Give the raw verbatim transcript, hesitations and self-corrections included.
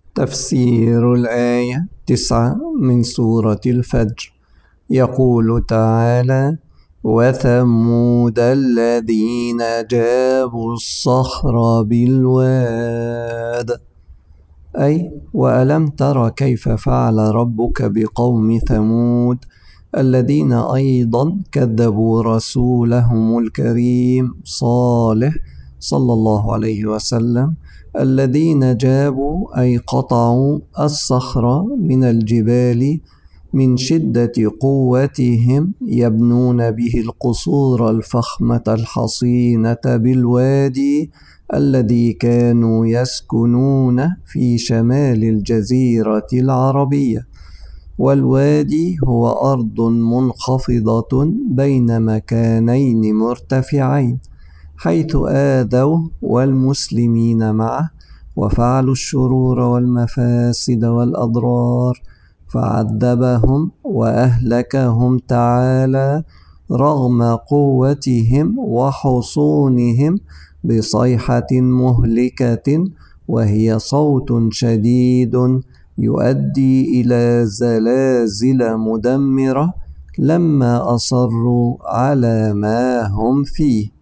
تفسير الآية تسعة من سورة الفجر. يقول تعالى: وثمود الذين جابوا الصخر بالواد، أي وألم تر كيف فعل ربك بقوم ثمود الذين أيضا كذبوا رسولهم الكريم صالح صلى الله عليه وسلم، الذين جابوا أي قطعوا الصخر من الجبال من شدة قوتهم يبنون به القصور الفخمة الحصينة بالوادي الذي كانوا يسكنون في شمال الجزيرة العربية. والوادي هو أرض منخفضة بين مكانين مرتفعين، حيث آذوا والمسلمين معه وفعلوا الشرور والمفاسد والأضرار، فعذبهم وأهلكهم تعالى رغم قوتهم وحصونهم بصيحة مهلكة، وهي صوت شديد يؤدي إلى زلازل مدمرة لما أصروا على ما هم فيه.